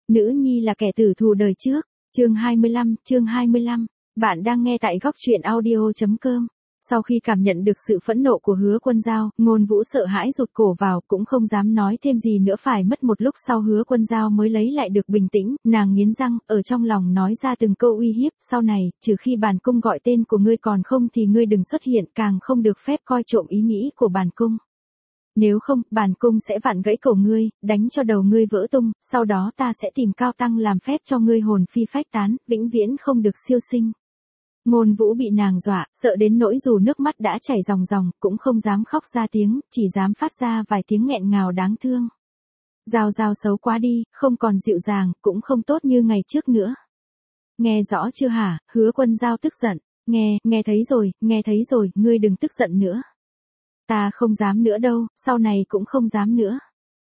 Nữ nhi là kẻ tử thù đời trước. Chương 25. Bạn đang nghe tại góc truyện audio.com. Sau khi cảm nhận được sự phẫn nộ của Hứa Quân Dao, Ngôn Vũ sợ hãi rụt cổ vào, cũng không dám nói thêm gì nữa. Phải mất một lúc sau Hứa Quân Dao mới lấy lại được bình tĩnh, nàng nghiến răng, ở trong lòng nói ra từng câu uy hiếp, sau này, trừ khi bản cung gọi tên của ngươi, còn không thì ngươi đừng xuất hiện, càng không được phép coi trộm ý nghĩ của bản cung. Nếu không, bản cung sẽ vặn gãy cổ ngươi, đánh cho đầu ngươi vỡ tung, sau đó ta sẽ tìm cao tăng làm phép cho ngươi hồn phi phách tán, vĩnh viễn không được siêu sinh. Ngôn Vũ bị nàng dọa, sợ đến nỗi dù nước mắt đã chảy ròng ròng, cũng không dám khóc ra tiếng, chỉ dám phát ra vài tiếng nghẹn ngào đáng thương. Dao xấu quá đi, không còn dịu dàng, cũng không tốt như ngày trước nữa. Nghe rõ chưa hả? Hứa Quân Dao tức giận. Nghe thấy rồi, ngươi đừng tức giận nữa. Ta không dám nữa đâu, sau này cũng không dám nữa.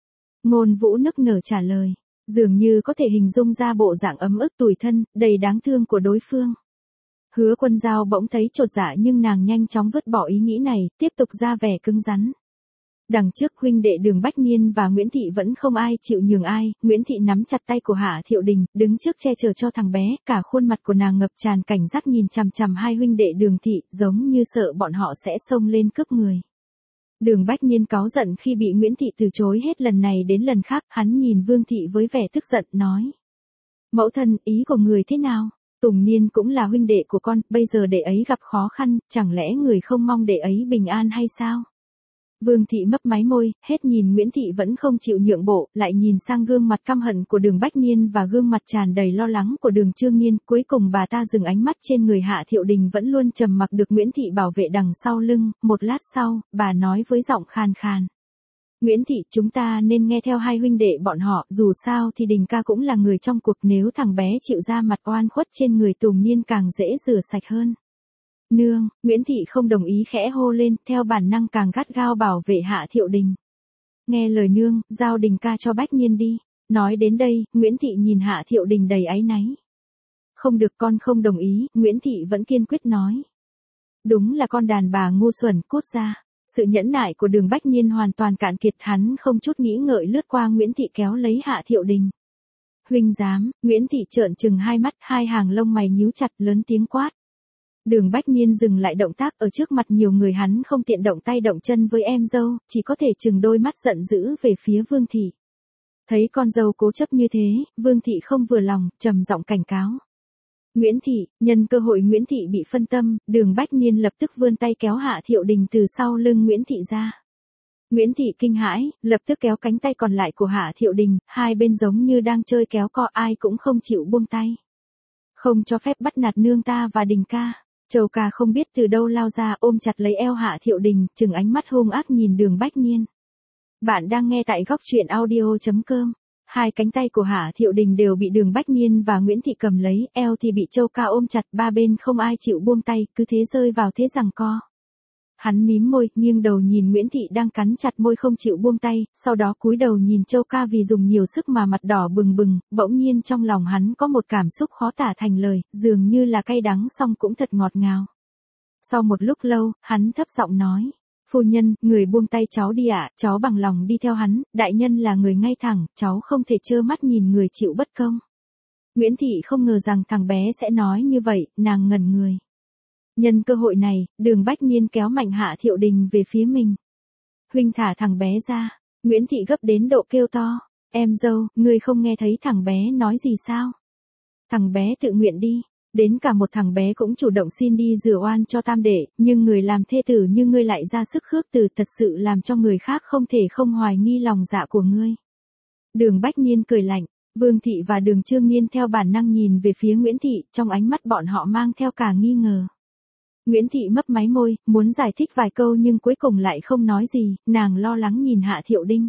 Ngôn Vũ nức nở trả lời, dường như có thể hình dung ra bộ dạng ấm ức tủi thân, đầy đáng thương của đối phương. Hứa Quân Dao bỗng thấy chột dạ, nhưng nàng nhanh chóng vứt bỏ ý nghĩ này, tiếp tục ra vẻ cứng rắn. Đằng trước huynh đệ Đường Bách Niên và Nguyễn Thị vẫn không ai chịu nhường ai, Nguyễn Thị nắm chặt tay của Hạ Thiệu Đình, đứng trước che chở cho thằng bé, cả khuôn mặt của nàng ngập tràn cảnh giác nhìn chằm chằm hai huynh đệ Đường Thị, giống như sợ bọn họ sẽ xông lên cướp người. Đường Bách Niên cáu giận khi bị Nguyễn Thị từ chối hết lần này đến lần khác, hắn nhìn Vương Thị với vẻ tức giận, nói. Mẫu thân, ý của người thế nào? Tùng Niên cũng là huynh đệ của con, bây giờ đệ ấy gặp khó khăn, chẳng lẽ người không mong đệ ấy bình an hay sao? Vương Thị mấp máy môi, hết nhìn Nguyễn Thị vẫn không chịu nhượng bộ, lại nhìn sang gương mặt căm hận của Đường Bách Niên và gương mặt tràn đầy lo lắng của Đường Chương Niên, cuối cùng bà ta dừng ánh mắt trên người Hạ Thiệu Đình vẫn luôn trầm mặc được Nguyễn Thị bảo vệ đằng sau lưng, một lát sau, bà nói với giọng khàn khàn. Nguyễn Thị, chúng ta nên nghe theo hai huynh đệ bọn họ, dù sao thì Đình ca cũng là người trong cuộc, nếu thằng bé chịu ra mặt oan khuất trên người Tùng Niên càng dễ rửa sạch hơn. Nương, Nguyễn Thị không đồng ý khẽ hô lên, theo bản năng càng gắt gao bảo vệ Hạ Thiệu Đình. Nghe lời nương, giao Đình ca cho Bách Niên đi. Nói đến đây, Nguyễn Thị nhìn Hạ Thiệu Đình đầy áy náy. Không được, con không đồng ý, Nguyễn Thị vẫn kiên quyết nói. Đúng là con đàn bà ngu xuẩn, cút ra. Sự nhẫn nại của Đường Bách Niên hoàn toàn cạn kiệt, hắn không chút nghĩ ngợi lướt qua Nguyễn Thị kéo lấy Hạ Thiệu Đình. Huynh dám, Nguyễn Thị trợn trừng hai mắt, hai hàng lông mày nhíu chặt, lớn tiếng quát. Đường Bách Niên dừng lại động tác, ở trước mặt nhiều người hắn không tiện động tay động chân với em dâu, chỉ có thể trừng đôi mắt giận dữ về phía Vương Thị. Thấy con dâu cố chấp như thế, Vương Thị không vừa lòng, trầm giọng cảnh cáo. Nguyễn Thị, nhân cơ hội Nguyễn Thị bị phân tâm, Đường Bách Niên lập tức vươn tay kéo Hạ Thiệu Đình từ sau lưng Nguyễn Thị ra. Nguyễn Thị kinh hãi, lập tức kéo cánh tay còn lại của Hạ Thiệu Đình, hai bên giống như đang chơi kéo co, ai cũng không chịu buông tay. Không cho phép bắt nạt nương ta và Đình ca. Châu ca không biết từ đâu lao ra, ôm chặt lấy eo Hạ Thiệu Đình, trừng ánh mắt hung ác nhìn Đường Bách Niên. Bạn đang nghe tại góc truyện audio.com. Hai cánh tay của Hạ Thiệu Đình đều bị Đường Bách Niên và Nguyễn Thị cầm lấy, eo thì bị Châu ca ôm chặt, ba bên không ai chịu buông tay, cứ thế rơi vào thế giằng co. Hắn mím môi, nghiêng đầu nhìn Nguyễn Thị đang cắn chặt môi không chịu buông tay, sau đó cúi đầu nhìn Châu ca vì dùng nhiều sức mà mặt đỏ bừng bừng, bỗng nhiên trong lòng hắn có một cảm xúc khó tả thành lời, dường như là cay đắng song cũng thật ngọt ngào. Sau một lúc lâu, hắn thấp giọng nói. Phu nhân, người buông tay cháu đi ạ, cháu bằng lòng đi theo hắn, đại nhân là người ngay thẳng, cháu không thể trơ mắt nhìn người chịu bất công. Nguyễn Thị không ngờ rằng thằng bé sẽ nói như vậy, nàng ngẩn người. Nhân cơ hội này, Đường Bách Niên kéo mạnh Hạ Thiệu Đình về phía mình. Huynh thả thằng bé ra. Nguyễn Thị gấp đến độ kêu to. Em dâu, ngươi không nghe thấy thằng bé nói gì sao? Thằng bé tự nguyện đi. Đến cả một thằng bé cũng chủ động xin đi rửa oan cho tam đệ, nhưng người làm thê tử như ngươi lại ra sức khước từ, thật sự làm cho người khác không thể không hoài nghi lòng dạ của ngươi. Đường Bách Niên cười lạnh. Vương Thị và Đường Chương Niên theo bản năng nhìn về phía Nguyễn Thị, trong ánh mắt bọn họ mang theo cả nghi ngờ. Nguyễn Thị mấp máy môi, muốn giải thích vài câu nhưng cuối cùng lại không nói gì, nàng lo lắng nhìn Hạ Thiệu Đình.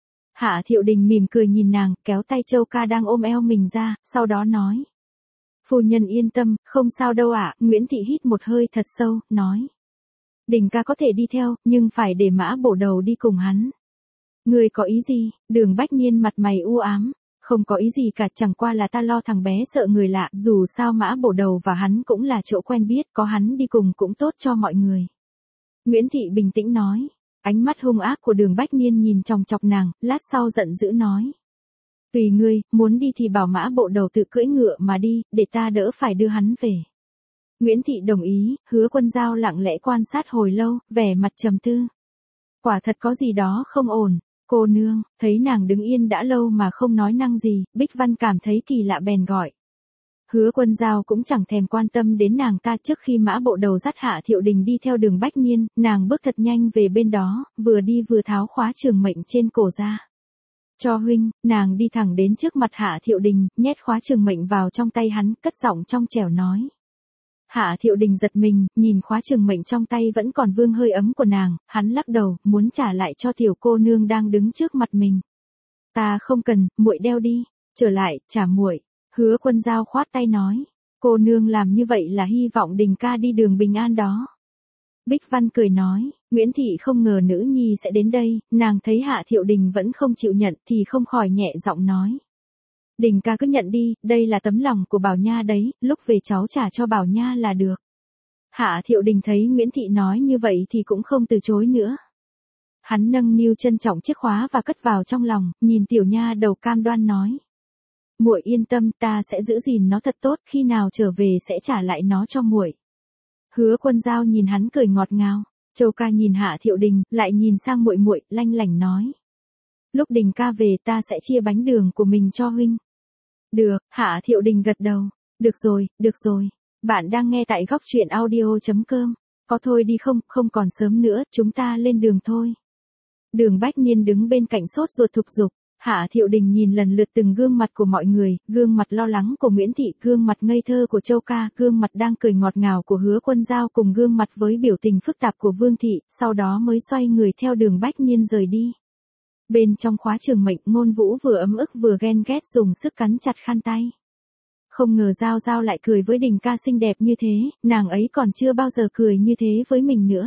Hạ Thiệu Đình mỉm cười nhìn nàng, kéo tay Châu ca đang ôm eo mình ra, sau đó nói. Phu nhân yên tâm, không sao đâu ạ. Nguyễn Thị hít một hơi thật sâu, nói. Đình ca có thể đi theo, nhưng phải để Mã Bổ Đầu đi cùng hắn. Người có ý gì? Đường Bách Niên mặt mày u ám. Không có ý gì cả, chẳng qua là ta lo thằng bé sợ người lạ, dù sao Mã Bổ Đầu và hắn cũng là chỗ quen biết, có hắn đi cùng cũng tốt cho mọi người. Nguyễn Thị bình tĩnh nói, ánh mắt hung ác của Đường Bách Niên nhìn chòng chọc nàng, lát sau giận dữ nói. Tùy ngươi, muốn đi thì bảo Mã Bộ Đầu tự cưỡi ngựa mà đi, để ta đỡ phải đưa hắn về. Nguyễn Thị đồng ý, Hứa Quân Dao lặng lẽ quan sát hồi lâu, vẻ mặt trầm tư. Quả thật có gì đó không ổn. Cô nương, thấy nàng đứng yên đã lâu mà không nói năng gì, Bích Văn cảm thấy kỳ lạ bèn gọi. Hứa Quân Dao cũng chẳng thèm quan tâm đến nàng ta. Trước khi Mã Bộ Đầu dắt Hạ Thiệu Đình đi theo đường Bách Niên, nàng bước thật nhanh về bên đó, vừa đi vừa tháo khóa trường mệnh trên cổ ra. Cho huynh, nàng đi thẳng đến trước mặt Hạ Thiệu Đình, nhét khóa trường mệnh vào trong tay hắn, cất giọng trong trẻo nói. Hạ Thiệu Đình giật mình, nhìn khóa trường mệnh trong tay vẫn còn vương hơi ấm của nàng, hắn lắc đầu, muốn trả lại cho tiểu cô nương đang đứng trước mặt mình. Ta không cần, muội đeo đi, trở lại, trả muội. Hứa Quân Dao khoát tay nói, cô nương làm như vậy là hy vọng Đình ca đi đường bình an đó. Bích Văn cười nói, Nguyễn Thị không ngờ nữ nhi sẽ đến đây, nàng thấy Hạ Thiệu Đình vẫn không chịu nhận thì không khỏi nhẹ giọng nói. Đình ca cứ nhận đi, đây là tấm lòng của Bảo Nha đấy, lúc về cháu trả cho Bảo Nha là được. Hạ Thiệu Đình thấy Nguyễn Thị nói như vậy thì cũng không từ chối nữa. Hắn nâng niu trân trọng chiếc khóa và cất vào trong lòng, nhìn tiểu nha đầu cam đoan nói. Muội yên tâm, ta sẽ giữ gìn nó thật tốt, khi nào trở về sẽ trả lại nó cho muội. Hứa Quân Dao nhìn hắn cười ngọt ngào. Châu ca nhìn Hạ Thiệu Đình, lại nhìn sang muội muội, lanh lảnh nói. Lúc Đình ca về ta sẽ chia bánh đường của mình cho huynh. Được, Hạ Thiệu Đình gật đầu. Được rồi. Bạn đang nghe tại góc truyện audio.com. Có thôi đi không, không còn sớm nữa, chúng ta lên đường thôi. Đường Bách Niên đứng bên cạnh sốt ruột thúc giục. Hạ Thiệu Đình nhìn lần lượt từng gương mặt của mọi người, gương mặt lo lắng của Nguyễn Thị, gương mặt ngây thơ của Châu ca, gương mặt đang cười ngọt ngào của Hứa Quân Dao cùng gương mặt với biểu tình phức tạp của Vương Thị, sau đó mới xoay người theo đường Bách Niên rời đi. Bên trong khóa trường mệnh, Ngôn Vũ vừa ấm ức vừa ghen ghét dùng sức cắn chặt khăn tay. Không ngờ Dao Dao lại cười với Đình ca xinh đẹp như thế, nàng ấy còn chưa bao giờ cười như thế với mình nữa.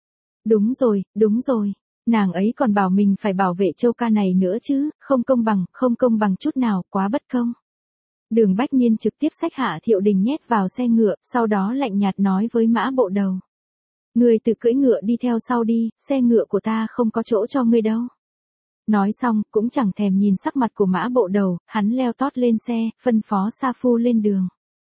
Đúng rồi. Nàng ấy còn bảo mình phải bảo vệ Châu ca này nữa chứ, không công bằng chút nào, quá bất công. Đường Bách Niên trực tiếp xách Hạ Thiệu Đình nhét vào xe ngựa, sau đó lạnh nhạt nói với Mã Bộ Đầu. Ngươi tự cưỡi ngựa đi theo sau đi, xe ngựa của ta không có chỗ cho ngươi đâu. Nói xong, cũng chẳng thèm nhìn sắc mặt của Mã Bộ Đầu, hắn leo tót lên xe, phân phó sa phu lên đường.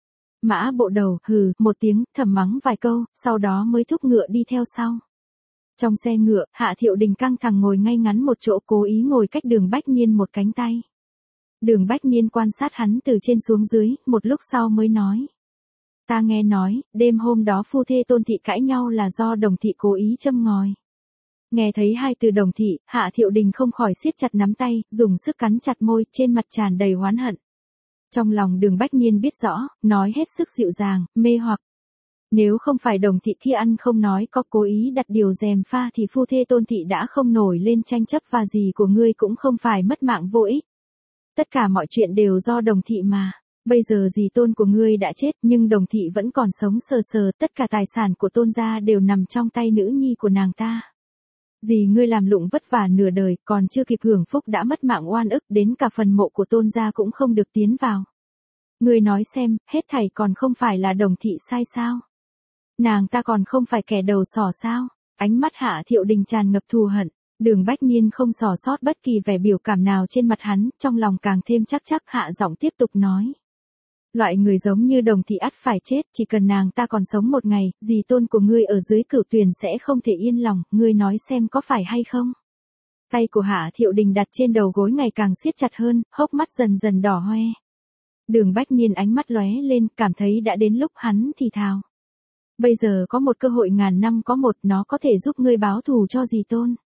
Mã Bộ Đầu, hừ, một tiếng, thầm mắng vài câu, sau đó mới thúc ngựa đi theo sau. Trong xe ngựa, Hạ Thiệu Đình căng thẳng ngồi ngay ngắn một chỗ, cố ý ngồi cách đường Bách Niên một cánh tay. Đường Bách Niên quan sát hắn từ trên xuống dưới, một lúc sau mới nói. Ta nghe nói, đêm hôm đó phu thê Tôn Thị cãi nhau là do Đồng Thị cố ý châm ngòi. Nghe thấy hai từ Đồng Thị, Hạ Thiệu Đình không khỏi siết chặt nắm tay, dùng sức cắn chặt môi, trên mặt tràn đầy oán hận. Trong lòng đường Bách Niên biết rõ, nói hết sức dịu dàng, mê hoặc. Nếu không phải Đồng Thị kia ăn không nói có cố ý đặt điều gièm pha thì phu thê Tôn Thị đã không nổi lên tranh chấp và gì của ngươi cũng không phải mất mạng vô ích. Tất cả mọi chuyện đều do Đồng Thị mà. Bây giờ dì Tôn của ngươi đã chết nhưng Đồng Thị vẫn còn sống sờ sờ, tất cả tài sản của Tôn gia đều nằm trong tay nữ nhi của nàng ta. Dì ngươi làm lụng vất vả nửa đời, còn chưa kịp hưởng phúc đã mất mạng oan ức, đến cả phần mộ của Tôn gia cũng không được tiến vào. Ngươi nói xem, hết thảy còn không phải là Đồng Thị sai sao? Nàng ta còn không phải kẻ đầu sỏ sao? Ánh mắt Hạ Thiệu Đình tràn ngập thù hận. Đường Bách Niên không xỏ sót bất kỳ vẻ biểu cảm nào trên mặt hắn, trong lòng càng thêm chắc hạ giọng tiếp tục nói. Loại người giống như Đồng Thị ắt phải chết, chỉ cần nàng ta còn sống một ngày, dì Tôn của ngươi ở dưới Cửu Tuyền sẽ không thể yên lòng, ngươi nói xem có phải hay không? Tay của Hạ Thiệu Đình đặt trên đầu gối ngày càng siết chặt hơn, hốc mắt dần dần đỏ hoe. Đường Bách Niên ánh mắt lóe lên, cảm thấy đã đến lúc hắn thì thào. Bây giờ có một cơ hội ngàn năm có một, nó có thể giúp ngươi báo thù cho dì Tôn.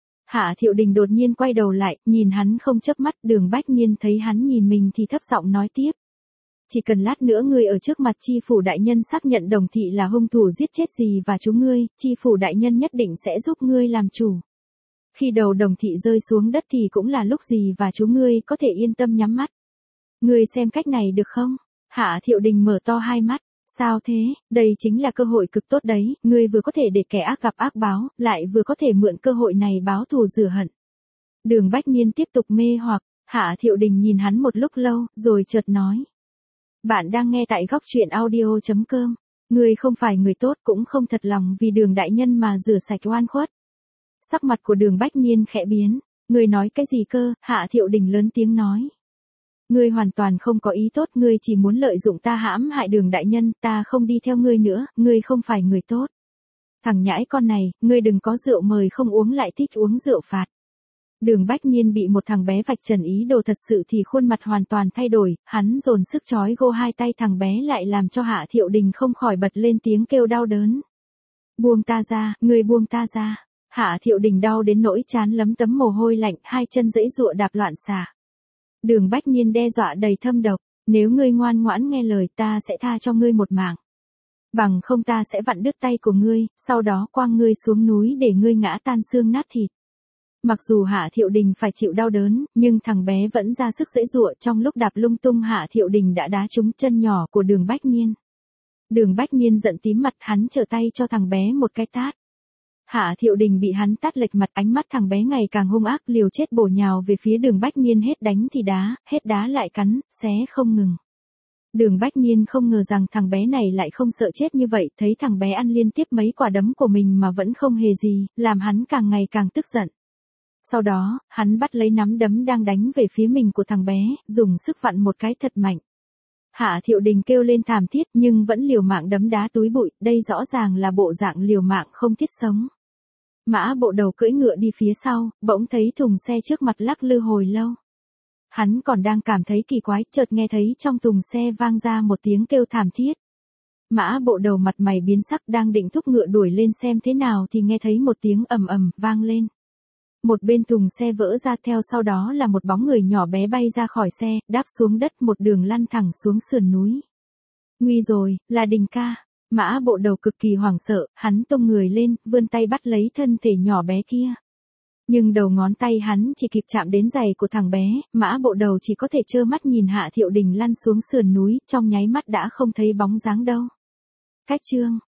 Hạ Thiệu Đình đột nhiên quay đầu lại, nhìn hắn không chớp mắt, đường Bách Niên thấy hắn nhìn mình thì thấp giọng nói tiếp. Chỉ cần lát nữa ngươi ở trước mặt chi phủ đại nhân xác nhận Đồng Thị là hung thủ giết chết dì và chúng ngươi, chi phủ đại nhân nhất định sẽ giúp ngươi làm chủ. Khi đầu Đồng Thị rơi xuống đất thì cũng là lúc dì và chúng ngươi có thể yên tâm nhắm mắt. Ngươi xem cách này được không? Hạ Thiệu Đình mở to hai mắt. Sao thế, đây chính là cơ hội cực tốt đấy, ngươi vừa có thể để kẻ ác gặp ác báo, lại vừa có thể mượn cơ hội này báo thù rửa hận. Đường Bách Niên tiếp tục mê hoặc, Hạ Thiệu Đình nhìn hắn một lúc lâu, rồi chợt nói. Bạn đang nghe tại góc truyện audio.com, ngươi không phải người tốt cũng không thật lòng vì Đường đại nhân mà rửa sạch oan khuất. Sắc mặt của Đường Bách Niên khẽ biến, ngươi nói cái gì cơ? Hạ Thiệu Đình lớn tiếng nói. ngươi hoàn toàn không có ý tốt, ngươi chỉ muốn lợi dụng ta hãm hại Đường đại nhân, ta không đi theo ngươi nữa, ngươi không phải người tốt. Thằng nhãi con này, ngươi đừng có rượu mời không uống lại thích uống rượu phạt. Đường Bách Nhiên bị một thằng bé vạch trần ý đồ thật sự thì khuôn mặt hoàn toàn thay đổi, hắn dồn sức chói gô hai tay thằng bé lại làm cho Hạ Thiệu Đình không khỏi bật lên tiếng kêu đau đớn. Buông ta ra, ngươi buông ta ra. Hạ Thiệu Đình đau đến nỗi trán lấm tấm mồ hôi lạnh, hai chân giãy giụa đạp loạn xạ. Đường Bách Nhiên đe dọa đầy thâm độc, nếu ngươi ngoan ngoãn nghe lời ta sẽ tha cho ngươi một mạng. Bằng không ta sẽ vặn đứt tay của ngươi, sau đó quăng ngươi xuống núi để ngươi ngã tan xương nát thịt. Mặc dù Hạ Thiệu Đình phải chịu đau đớn, nhưng thằng bé vẫn ra sức giãy giụa, trong lúc đạp lung tung Hạ Thiệu Đình đã đá trúng chân nhỏ của Đường Bách Nhiên. Đường Bách Nhiên giận tím mặt, hắn trở tay cho thằng bé một cái tát. Hạ Thiệu Đình bị hắn tát lệch mặt, ánh mắt thằng bé ngày càng hung ác, liều chết bổ nhào về phía Đường Bách Nhiên, hết đánh thì đá, hết đá lại cắn, xé không ngừng. Đường Bách Nhiên không ngờ rằng thằng bé này lại không sợ chết như vậy, thấy thằng bé ăn liên tiếp mấy quả đấm của mình mà vẫn không hề gì, làm hắn càng ngày càng tức giận. Sau đó, hắn bắt lấy nắm đấm đang đánh về phía mình của thằng bé, dùng sức vặn một cái thật mạnh. Hạ Thiệu Đình kêu lên thảm thiết nhưng vẫn liều mạng đấm đá túi bụi, đây rõ ràng là bộ dạng liều mạng không thiết sống. Mã Bộ Đầu cưỡi ngựa đi phía sau, bỗng thấy thùng xe trước mặt lắc lư hồi lâu. Hắn còn đang cảm thấy kỳ quái, chợt nghe thấy trong thùng xe vang ra một tiếng kêu thảm thiết. Mã Bộ Đầu mặt mày biến sắc, đang định thúc ngựa đuổi lên xem thế nào thì nghe thấy một tiếng ầm ầm vang lên. Một bên thùng xe vỡ ra, theo sau đó là một bóng người nhỏ bé bay ra khỏi xe, đáp xuống đất một đường lăn thẳng xuống sườn núi. Nguy rồi, là Đình ca. Mã Bộ Đầu cực kỳ hoảng sợ, hắn tung người lên, vươn tay bắt lấy thân thể nhỏ bé kia. Nhưng đầu ngón tay hắn chỉ kịp chạm đến giày của thằng bé, Mã Bộ Đầu chỉ có thể trơ mắt nhìn Hạ Thiệu Đình lăn xuống sườn núi, trong nháy mắt đã không thấy bóng dáng đâu. Cách chương